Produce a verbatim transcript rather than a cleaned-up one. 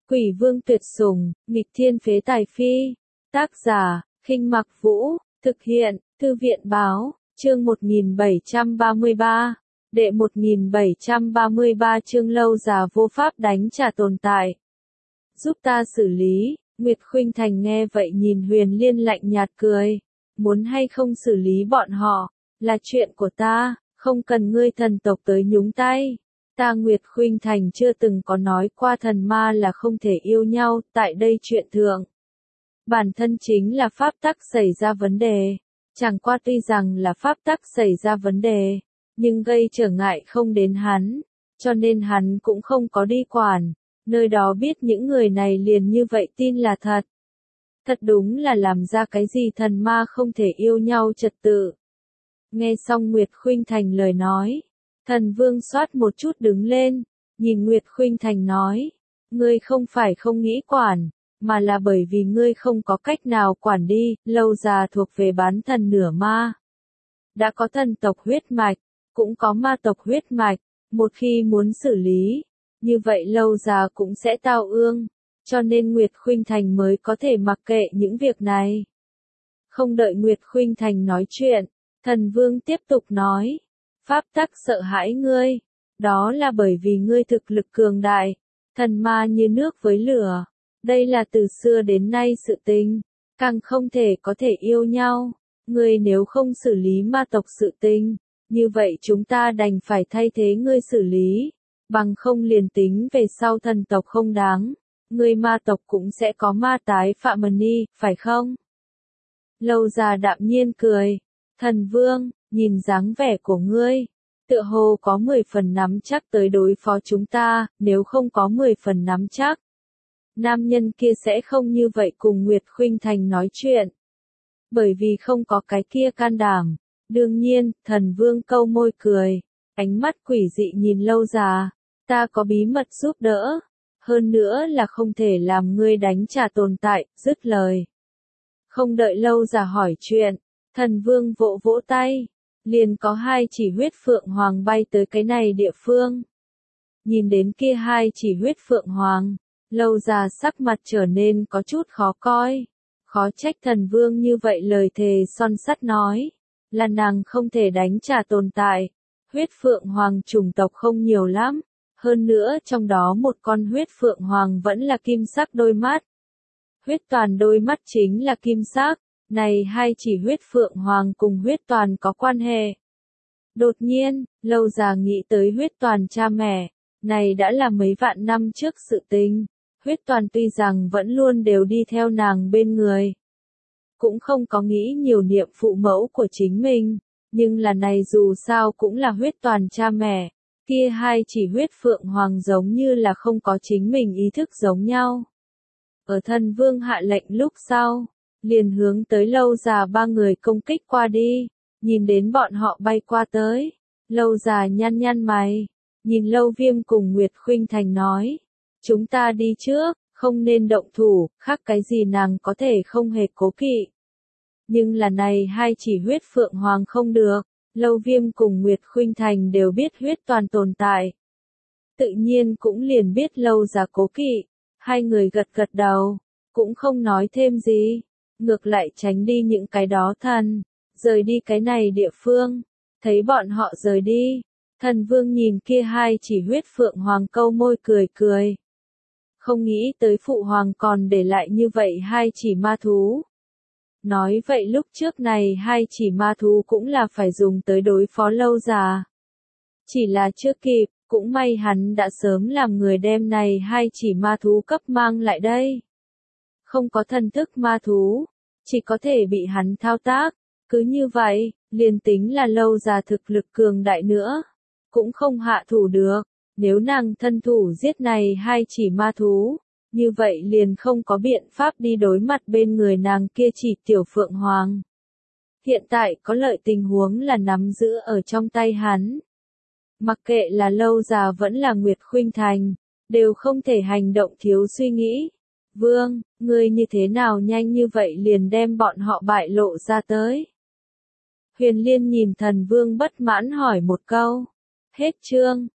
Quỷ vương tuyệt sủng, nghịch thiên phế tài phi. Tác giả, Khinh Mặc Vũ, thực hiện, Thư viện báo, chương một nghìn bảy trăm ba mươi ba. Đệ một nghìn bảy trăm ba mươi ba chương lâu già vô pháp đánh trả tồn tại. Giúp ta xử lý, Nguyệt Khuynh Thành nghe vậy nhìn Huyền Liên lạnh nhạt cười. Muốn hay không xử lý bọn họ, là chuyện của ta, không cần ngươi thần tộc tới nhúng tay. Ta Nguyệt Khuynh Thành chưa từng có nói qua thần ma là không thể yêu nhau, tại đây chuyện thượng. Bản thân chính là pháp tắc xảy ra vấn đề. Chẳng qua tuy rằng là pháp tắc xảy ra vấn đề, nhưng gây trở ngại không đến hắn, cho nên hắn cũng không có đi quản. Nơi đó biết những người này liền như vậy tin là thật. Thật đúng là làm ra cái gì thần ma không thể yêu nhau trật tự. Nghe xong Nguyệt Khuynh Thành lời nói, Thần Vương xoát một chút đứng lên, nhìn Nguyệt Khuynh Thành nói, ngươi không phải không nghĩ quản, mà là bởi vì ngươi không có cách nào quản đi, lâu già thuộc về bán thần nửa ma. Đã có thần tộc huyết mạch, cũng có ma tộc huyết mạch, một khi muốn xử lý, như vậy lâu già cũng sẽ tao ương, cho nên Nguyệt Khuynh Thành mới có thể mặc kệ những việc này. Không đợi Nguyệt Khuynh Thành nói chuyện, Thần Vương tiếp tục nói, pháp tắc sợ hãi ngươi, đó là bởi vì ngươi thực lực cường đại, thần ma như nước với lửa, đây là từ xưa đến nay sự tình, càng không thể có thể yêu nhau, ngươi nếu không xử lý ma tộc sự tình, như vậy chúng ta đành phải thay thế ngươi xử lý, bằng không liền tính về sau thần tộc không đáng, ngươi ma tộc cũng sẽ có ma tái phạm ni, phải không? Lâu già đạm nhiên cười, Thần Vương, nhìn dáng vẻ của ngươi, tựa hồ có mười phần nắm chắc tới đối phó chúng ta, nếu không có mười phần nắm chắc. Nam nhân kia sẽ không như vậy cùng Nguyệt Khuynh Thành nói chuyện. Bởi vì không có cái kia can đảm. Đương nhiên, Thần Vương câu môi cười, ánh mắt quỷ dị nhìn lâu già, ta có bí mật giúp đỡ, hơn nữa là không thể làm ngươi đánh trả tồn tại, dứt lời. Không đợi lâu già hỏi chuyện, Thần Vương vỗ vỗ tay, liền có hai chỉ huyết phượng hoàng bay tới cái này địa phương. Nhìn đến kia hai chỉ huyết phượng hoàng, lâu già sắc mặt trở nên có chút khó coi. Khó trách Thần Vương như vậy lời thề son sắt nói, là nàng không thể đánh trả tồn tại. Huyết phượng hoàng chủng tộc không nhiều lắm, hơn nữa trong đó một con huyết phượng hoàng vẫn là kim sắc đôi mắt. Huyết toàn đôi mắt chính là kim sắc. Này hai chỉ huyết phượng hoàng cùng huyết toàn có quan hệ. Đột nhiên, lâu già nghĩ tới huyết toàn cha mẹ, này đã là mấy vạn năm trước sự tình. Huyết toàn tuy rằng vẫn luôn đều đi theo nàng bên người. Cũng không có nghĩ nhiều niệm phụ mẫu của chính mình, nhưng là này dù sao cũng là huyết toàn cha mẹ. Kia hai chỉ huyết phượng hoàng giống như là không có chính mình ý thức giống nhau. Ở Thần Vương hạ lệnh lúc sau, liền hướng tới lâu già ba người công kích qua đi, nhìn đến bọn họ bay qua tới, lâu già nhăn nhăn mày, nhìn Lâu Viêm cùng Nguyệt Khuynh Thành nói, chúng ta đi trước, không nên động thủ, khác cái gì nàng có thể không hề cố kỵ. Nhưng là này hai chỉ huyết phượng hoàng không được, Lâu Viêm cùng Nguyệt Khuynh Thành đều biết huyết toàn tồn tại. Tự nhiên cũng liền biết lâu già cố kỵ, hai người gật gật đầu, cũng không nói thêm gì. Ngược lại tránh đi những cái đó thần, rời đi cái này địa phương, thấy bọn họ rời đi, Thần Vương nhìn kia hai chỉ huyết phượng hoàng câu môi cười cười. Không nghĩ tới phụ hoàng còn để lại như vậy hai chỉ ma thú. Nói vậy lúc trước này hai chỉ ma thú cũng là phải dùng tới đối phó lâu già. Chỉ là chưa kịp, cũng may hắn đã sớm làm người đem này hai chỉ ma thú cấp mang lại đây. Không có thần thức ma thú, chỉ có thể bị hắn thao tác, cứ như vậy, liền tính là lâu già thực lực cường đại nữa, cũng không hạ thủ được, nếu nàng thân thủ giết này hai chỉ ma thú, như vậy liền không có biện pháp đi đối mặt bên người nàng kia chỉ tiểu phượng hoàng. Hiện tại có lợi tình huống là nắm giữ ở trong tay hắn. Mặc kệ là lâu già vẫn là Nguyệt Khuynh Thành, đều không thể hành động thiếu suy nghĩ. Vương, ngươi như thế nào nhanh như vậy liền đem bọn họ bại lộ ra tới? Huyền Liên nhìn Thần Vương bất mãn hỏi một câu. Hết chương.